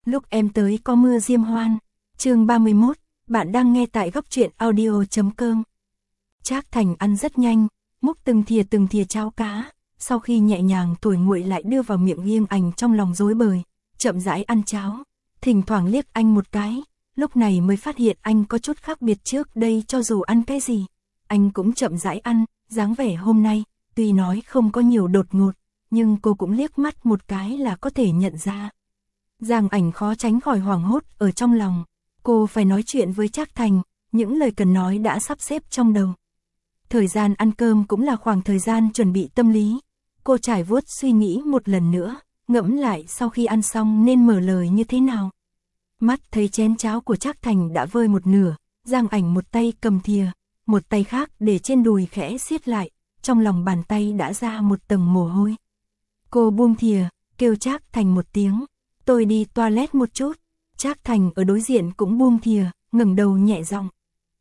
Lúc em tới có mưa diêm hoan. Chương 31, bạn đang nghe tại góc truyện audio.com. Trác Thành ăn rất nhanh, múc từng thìa cháo cá, sau khi nhẹ nhàng thổi nguội lại đưa vào miệng Nghiêng Ảnh trong lòng rối bời, chậm rãi ăn cháo, thỉnh thoảng liếc anh một cái, lúc này mới phát hiện anh có chút khác biệt trước đây, cho dù ăn cái gì, anh cũng chậm rãi ăn, dáng vẻ hôm nay, tuy nói không có nhiều đột ngột, nhưng cô cũng liếc mắt một cái là có thể nhận ra. Giang Ảnh khó tránh khỏi hoảng hốt ở trong lòng, cô phải nói chuyện với Trác Thành, những lời cần nói đã sắp xếp trong đầu. Thời gian ăn cơm cũng là khoảng thời gian chuẩn bị tâm lý, cô trải vuốt suy nghĩ một lần nữa, ngẫm lại sau khi ăn xong nên mở lời như thế nào. Mắt thấy chén cháo của Trác Thành đã vơi một nửa, Giang Ảnh một tay cầm thìa, một tay khác để trên đùi khẽ siết lại, trong lòng bàn tay đã ra một tầng mồ hôi. Cô buông thìa, kêu Trác Thành một tiếng, tôi đi toilet một chút. Trác Thành ở đối diện cũng buông thìa, ngẩng đầu nhẹ giọng.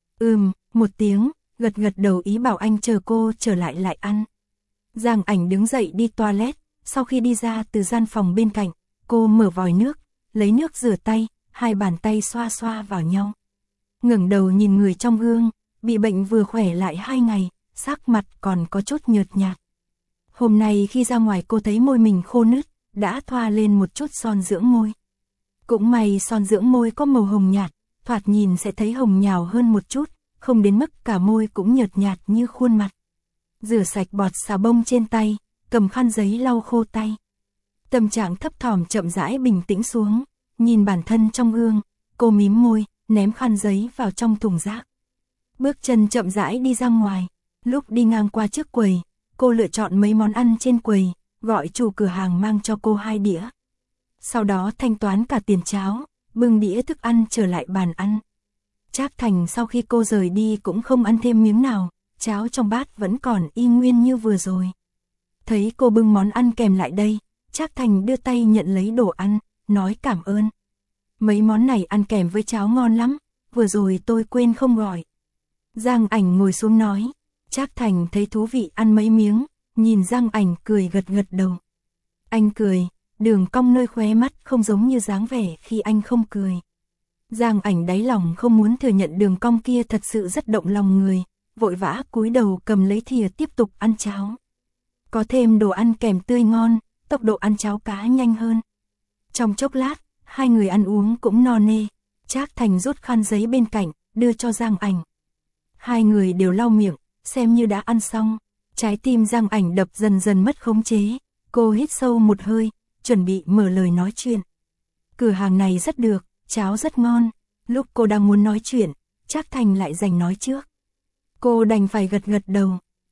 Một tiếng, gật đầu ý bảo anh chờ cô trở lại ăn. Giang Ảnh đứng dậy đi toilet, sau khi đi ra từ gian phòng bên cạnh, cô mở vòi nước, lấy nước rửa tay, hai bàn tay xoa xoa vào nhau. Ngẩng đầu nhìn người trong gương, bị bệnh vừa khỏe lại 2 ngày, sắc mặt còn có chút nhợt nhạt. Hôm nay khi ra ngoài cô thấy môi mình khô nứt, đã thoa lên một chút son dưỡng môi. Cũng may son dưỡng môi có màu hồng nhạt, thoạt nhìn sẽ thấy hồng nhào hơn một chút, không đến mức cả môi cũng nhợt nhạt như khuôn mặt. Rửa sạch bọt xà bông trên tay, cầm khăn giấy lau khô tay. Tâm trạng thấp thỏm chậm rãi bình tĩnh xuống, nhìn bản thân trong gương, cô mím môi, ném khăn giấy vào trong thùng rác. Bước chân chậm rãi đi ra ngoài, lúc đi ngang qua trước quầy, cô lựa chọn mấy món ăn trên quầy, gọi chủ cửa hàng mang cho cô 2 đĩa. Sau đó thanh toán cả tiền cháo, bưng đĩa thức ăn trở lại bàn ăn. Trác Thành sau khi cô rời đi cũng không ăn thêm miếng nào, cháo trong bát vẫn còn y nguyên như vừa rồi. Thấy cô bưng món ăn kèm lại đây, Trác Thành đưa tay nhận lấy đồ ăn, nói cảm ơn. Mấy món này ăn kèm với cháo ngon lắm, vừa rồi tôi quên không gọi. Giang Ảnh ngồi xuống nói, Trác Thành thấy thú vị ăn mấy miếng, nhìn Giang Ảnh cười gật đầu. Anh cười, đường cong nơi khóe mắt không giống như dáng vẻ khi anh không cười. Giang Ảnh đáy lòng không muốn thừa nhận đường cong kia thật sự rất động lòng người, vội vã cúi đầu cầm lấy thìa tiếp tục ăn cháo. Có thêm đồ ăn kèm tươi ngon, tốc độ ăn cháo cá nhanh hơn. Trong chốc lát, hai người ăn uống cũng no nê, Trác Thành rút khăn giấy bên cạnh, đưa cho Giang Ảnh. Hai người đều lau miệng, xem như đã ăn xong. Trái tim Giang Ảnh đập dần dần mất khống chế, cô hít sâu một hơi, chuẩn bị mở lời nói chuyện. Cửa hàng này rất được, cháo rất ngon. Lúc cô đang muốn nói chuyện, Trác Thành lại giành nói trước. Cô đành phải gật đầu.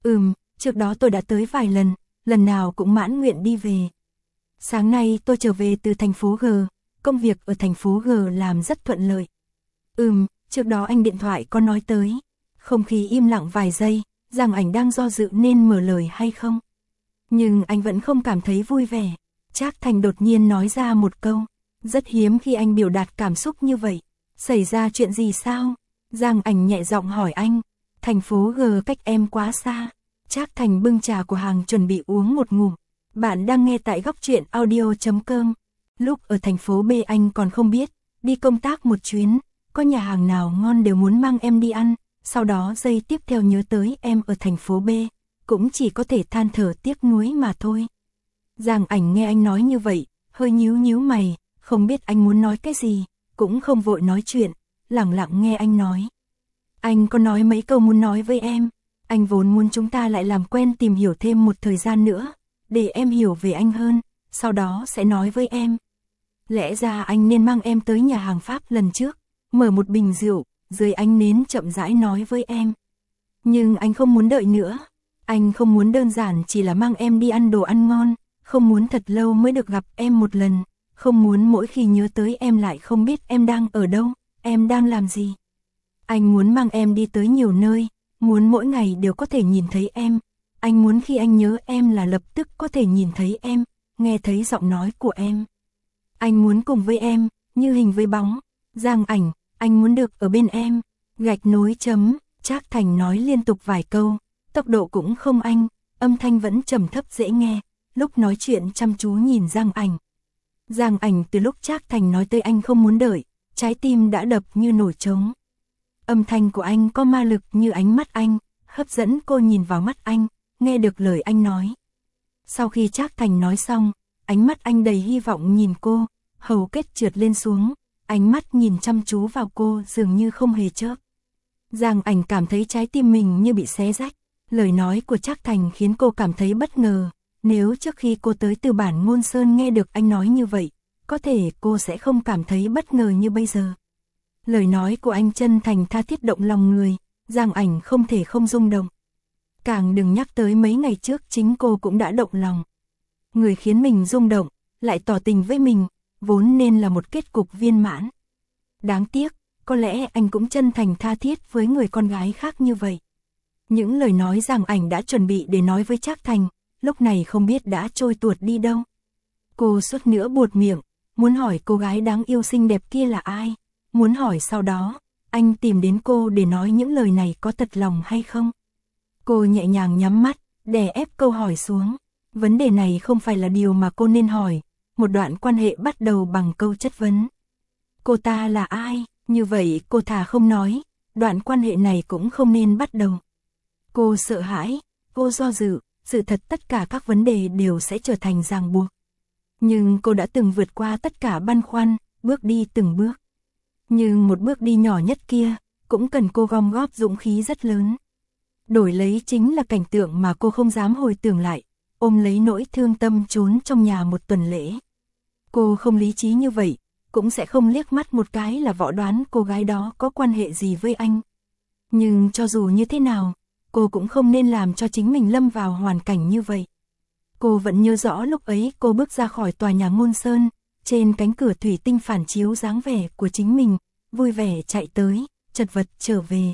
Trước đó tôi đã tới vài lần nào cũng mãn nguyện đi về. Sáng nay tôi trở về từ thành phố G, công việc ở thành phố G làm rất thuận lợi. Trước đó anh điện thoại có nói tới. Không khí im lặng vài giây, Giang Ảnh đang do dự nên mở lời hay không. Nhưng anh vẫn không cảm thấy vui vẻ. Trác Thành đột nhiên nói ra một câu. Rất hiếm khi anh biểu đạt cảm xúc như vậy. Xảy ra chuyện gì sao? Giang Ảnh nhẹ giọng hỏi anh. Thành phố G cách em quá xa. Trác Thành bưng trà của hàng chuẩn bị uống một ngụm. Bạn đang nghe tại góc truyện audio.com. Lúc ở thành phố B anh còn không biết. Đi công tác một chuyến, có nhà hàng nào ngon đều muốn mang em đi ăn. Sau đó giây tiếp theo nhớ tới em ở thành phố B, cũng chỉ có thể than thở tiếc nuối mà thôi. Giang Ảnh nghe anh nói như vậy, hơi nhíu mày, không biết anh muốn nói cái gì, cũng không vội nói chuyện, lặng lặng nghe anh nói. Anh có nói mấy câu muốn nói với em, anh vốn muốn chúng ta lại làm quen tìm hiểu thêm một thời gian nữa, để em hiểu về anh hơn, sau đó sẽ nói với em. Lẽ ra anh nên mang em tới nhà hàng Pháp lần trước, mở một bình rượu, dưới ánh nến chậm rãi nói với em. Nhưng anh không muốn đợi nữa. Anh không muốn đơn giản chỉ là mang em đi ăn đồ ăn ngon, không muốn thật lâu mới được gặp em một lần, không muốn mỗi khi nhớ tới em lại không biết em đang ở đâu, em đang làm gì. Anh muốn mang em đi tới nhiều nơi, muốn mỗi ngày đều có thể nhìn thấy em. Anh muốn khi anh nhớ em là lập tức có thể nhìn thấy em, nghe thấy giọng nói của em. Anh muốn cùng với em, như hình với bóng. Giang Ảnh, anh muốn được ở bên em. Gạch nối chấm, Trác Thành nói liên tục vài câu, tốc độ cũng không anh, âm thanh vẫn trầm thấp dễ nghe, lúc nói chuyện chăm chú nhìn Giang Ảnh. Giang Ảnh từ lúc Trác Thành nói tới anh không muốn đợi, trái tim đã đập như nổi trống. Âm thanh của anh có ma lực như ánh mắt anh, hấp dẫn cô nhìn vào mắt anh, nghe được lời anh nói. Sau khi Trác Thành nói xong, ánh mắt anh đầy hy vọng nhìn cô, hầu kết trượt lên xuống, ánh mắt nhìn chăm chú vào cô dường như không hề chớp. Giang Ảnh cảm thấy trái tim mình như bị xé rách, lời nói của Trác Thành khiến cô cảm thấy bất ngờ, nếu trước khi cô tới Từ Bản Ngôn Sơn nghe được anh nói như vậy, có thể cô sẽ không cảm thấy bất ngờ như bây giờ. Lời nói của anh chân thành tha thiết động lòng người, Giang Ảnh không thể không rung động. Càng đừng nhắc tới mấy ngày trước chính cô cũng đã động lòng. Người khiến mình rung động, lại tỏ tình với mình, vốn nên là một kết cục viên mãn. Đáng tiếc, có lẽ anh cũng chân thành tha thiết với người con gái khác như vậy. Những lời nói Giang Ảnh đã chuẩn bị để nói với Trác Thành, lúc này không biết đã trôi tuột đi đâu. Cô suốt nữa buột miệng, muốn hỏi cô gái đáng yêu xinh đẹp kia là ai, muốn hỏi sau đó, anh tìm đến cô để nói những lời này có thật lòng hay không. Cô nhẹ nhàng nhắm mắt, đè ép câu hỏi xuống. Vấn đề này không phải là điều mà cô nên hỏi, một đoạn quan hệ bắt đầu bằng câu chất vấn. Cô ta là ai? Như vậy cô thà không nói, đoạn quan hệ này cũng không nên bắt đầu. Cô sợ hãi, cô do dự, sự thật tất cả các vấn đề đều sẽ trở thành ràng buộc. Nhưng cô đã từng vượt qua tất cả băn khoăn, bước đi từng bước. Nhưng một bước đi nhỏ nhất kia, cũng cần cô gom góp dũng khí rất lớn. Đổi lấy chính là cảnh tượng mà cô không dám hồi tưởng lại, ôm lấy nỗi thương tâm trốn trong nhà một tuần lễ. Cô không lý trí như vậy, cũng sẽ không liếc mắt một cái là võ đoán cô gái đó có quan hệ gì với anh. Nhưng cho dù như thế nào, cô cũng không nên làm cho chính mình lâm vào hoàn cảnh như vậy. Cô vẫn nhớ rõ lúc ấy cô bước ra khỏi tòa nhà Ngôn Sơn, trên cánh cửa thủy tinh phản chiếu dáng vẻ của chính mình, vui vẻ chạy tới, chật vật trở về.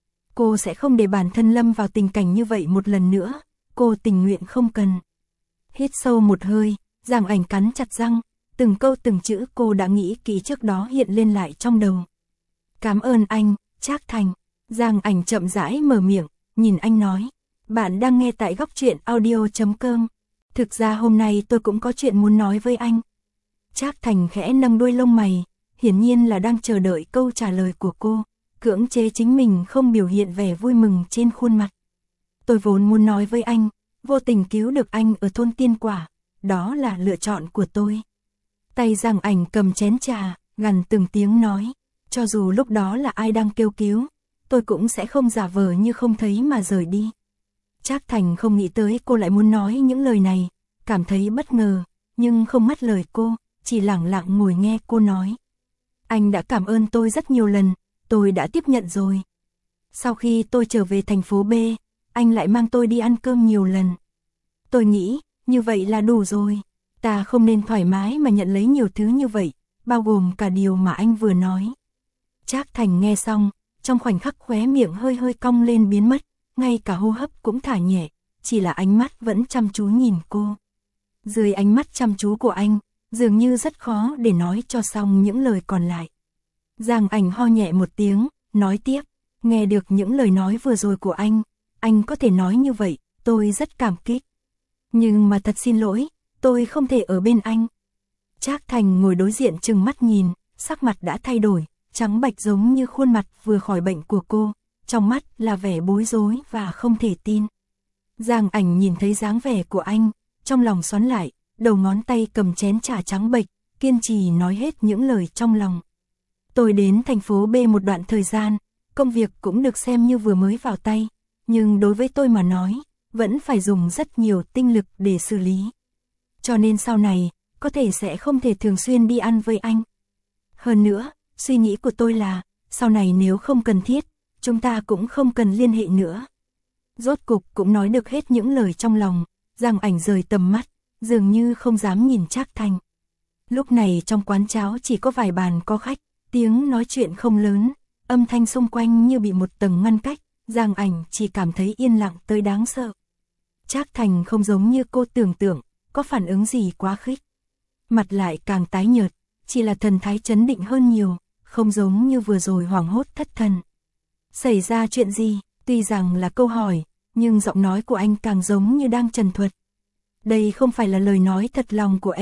Cô sẽ không để bản thân lâm vào tình cảnh như vậy một lần nữa, cô tình nguyện không cần. Hít sâu một hơi, Giang Ảnh cắn chặt răng, từng câu từng chữ cô đã nghĩ kỹ trước đó hiện lên lại trong đầu. Cảm ơn anh, Trác Thành. Giang Ảnh chậm rãi mở miệng, nhìn anh nói. Bạn đang nghe tại Góc Truyện Audio.com. Thực ra hôm nay tôi cũng có chuyện muốn nói với anh. Trác Thành khẽ nâng đuôi lông mày, hiển nhiên là đang chờ đợi câu trả lời của cô, cưỡng chế chính mình không biểu hiện vẻ vui mừng trên khuôn mặt. Tôi vốn muốn nói với anh, vô tình cứu được anh ở thôn Tiên Quả, đó là lựa chọn của tôi. Tay Giang Ảnh cầm chén trà, gằn từng tiếng nói, cho dù lúc đó là ai đang kêu cứu, tôi cũng sẽ không giả vờ như không thấy mà rời đi. Trác Thành không nghĩ tới cô lại muốn nói những lời này, cảm thấy bất ngờ, nhưng không mất lời cô, chỉ lặng lặng ngồi nghe cô nói. Anh đã cảm ơn tôi rất nhiều lần, tôi đã tiếp nhận rồi. Sau khi tôi trở về thành phố B, anh lại mang tôi đi ăn cơm nhiều lần. Tôi nghĩ, như vậy là đủ rồi. Ta không nên thoải mái mà nhận lấy nhiều thứ như vậy, bao gồm cả điều mà anh vừa nói. Trác Thành nghe xong, trong khoảnh khắc khóe miệng hơi hơi cong lên biến mất, ngay cả hô hấp cũng thả nhẹ, chỉ là ánh mắt vẫn chăm chú nhìn cô. Dưới ánh mắt chăm chú của anh, dường như rất khó để nói cho xong những lời còn lại. Giang Ảnh ho nhẹ một tiếng, nói tiếp, nghe được những lời nói vừa rồi của anh có thể nói như vậy, tôi rất cảm kích. Nhưng mà thật xin lỗi, tôi không thể ở bên anh. Trác Thành ngồi đối diện trừng mắt nhìn, sắc mặt đã thay đổi, trắng bạch giống như khuôn mặt vừa khỏi bệnh của cô, trong mắt là vẻ bối rối và không thể tin. Giang Ảnh nhìn thấy dáng vẻ của anh, trong lòng xoắn lại, đầu ngón tay cầm chén trà trắng bệch, kiên trì nói hết những lời trong lòng. Tôi đến thành phố B một đoạn thời gian, công việc cũng được xem như vừa mới vào tay, nhưng đối với tôi mà nói, vẫn phải dùng rất nhiều tinh lực để xử lý. Cho nên sau này, có thể sẽ không thể thường xuyên đi ăn với anh. Hơn nữa, suy nghĩ của tôi là, sau này nếu không cần thiết, chúng ta cũng không cần liên hệ nữa. Rốt cục cũng nói được hết những lời trong lòng, Giang Ảnh rời tầm mắt, dường như không dám nhìn Trác Thành. Lúc này trong quán cháo chỉ có vài bàn có khách, tiếng nói chuyện không lớn, âm thanh xung quanh như bị một tầng ngăn cách, Giang Ảnh chỉ cảm thấy yên lặng tới đáng sợ. Trác Thành không giống như cô tưởng tượng, có phản ứng gì quá khích. Mặt lại càng tái nhợt, chỉ là thần thái trấn định hơn nhiều, không giống như vừa rồi hoảng hốt thất thần. Xảy ra chuyện gì? Tuy rằng là câu hỏi, nhưng giọng nói của anh càng giống như đang trần thuật. Đây không phải là lời nói thật lòng của em,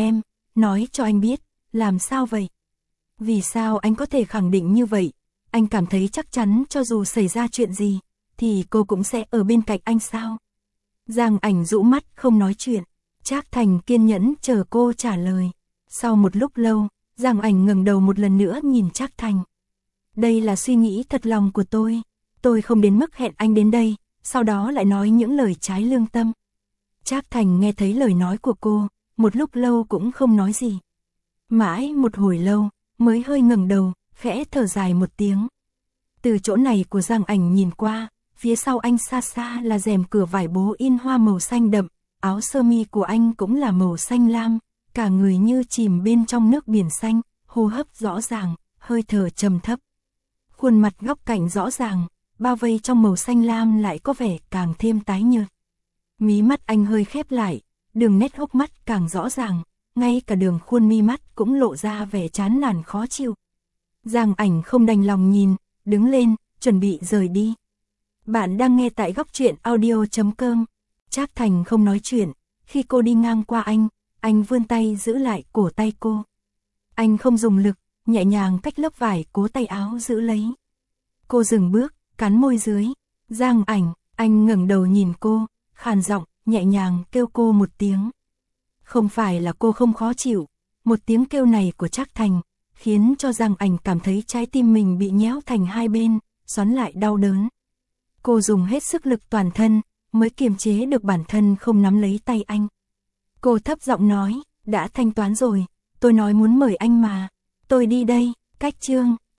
nói cho anh biết, làm sao vậy? Vì sao anh có thể khẳng định như vậy? Anh cảm thấy chắc chắn cho dù xảy ra chuyện gì, thì cô cũng sẽ ở bên cạnh anh sao? Giang Ảnh rũ mắt không nói chuyện, Trác Thành kiên nhẫn chờ cô trả lời. Sau một lúc lâu, Giang Ảnh ngẩng đầu một lần nữa nhìn Trác Thành. Đây là suy nghĩ thật lòng của tôi không đến mức hẹn anh đến đây, sau đó lại nói những lời trái lương tâm. Trác Thành nghe thấy lời nói của cô, một lúc lâu cũng không nói gì. Mãi một hồi lâu, mới hơi ngẩng đầu, khẽ thở dài một tiếng. Từ chỗ này của Giang Ảnh nhìn qua, phía sau anh xa xa là rèm cửa vải bố in hoa màu xanh đậm, áo sơ mi của anh cũng là màu xanh lam, cả người như chìm bên trong nước biển xanh, hô hấp rõ ràng, hơi thở trầm thấp. Khuôn mặt góc cạnh rõ ràng, bao vây trong màu xanh lam lại có vẻ càng thêm tái nhợt. Mí mắt anh hơi khép lại, đường nét hốc mắt càng rõ ràng, ngay cả đường khuôn mi mắt cũng lộ ra vẻ chán nản khó chịu. Giang Ảnh không đành lòng nhìn, đứng lên, chuẩn bị rời đi. Bạn đang nghe tại góc truyện audio.com. Trác Thành không nói chuyện, khi cô đi ngang qua anh vươn tay giữ lại cổ tay cô. Anh không dùng lực, nhẹ nhàng cách lớp vải cố tay áo giữ lấy. Cô dừng bước, cắn môi dưới. Giang Ảnh, anh ngẩng đầu nhìn cô, khàn giọng, nhẹ nhàng kêu cô một tiếng. Không phải là cô không khó chịu, một tiếng kêu này của Trác Thành khiến cho Giang Ảnh cảm thấy trái tim mình bị nhéo thành hai bên, xoắn lại đau đớn. Cô dùng hết sức lực toàn thân, mới kiềm chế được bản thân không nắm lấy tay anh. Cô thấp giọng nói, đã thanh toán rồi, tôi nói muốn mời anh mà, tôi đi đây, cách chương.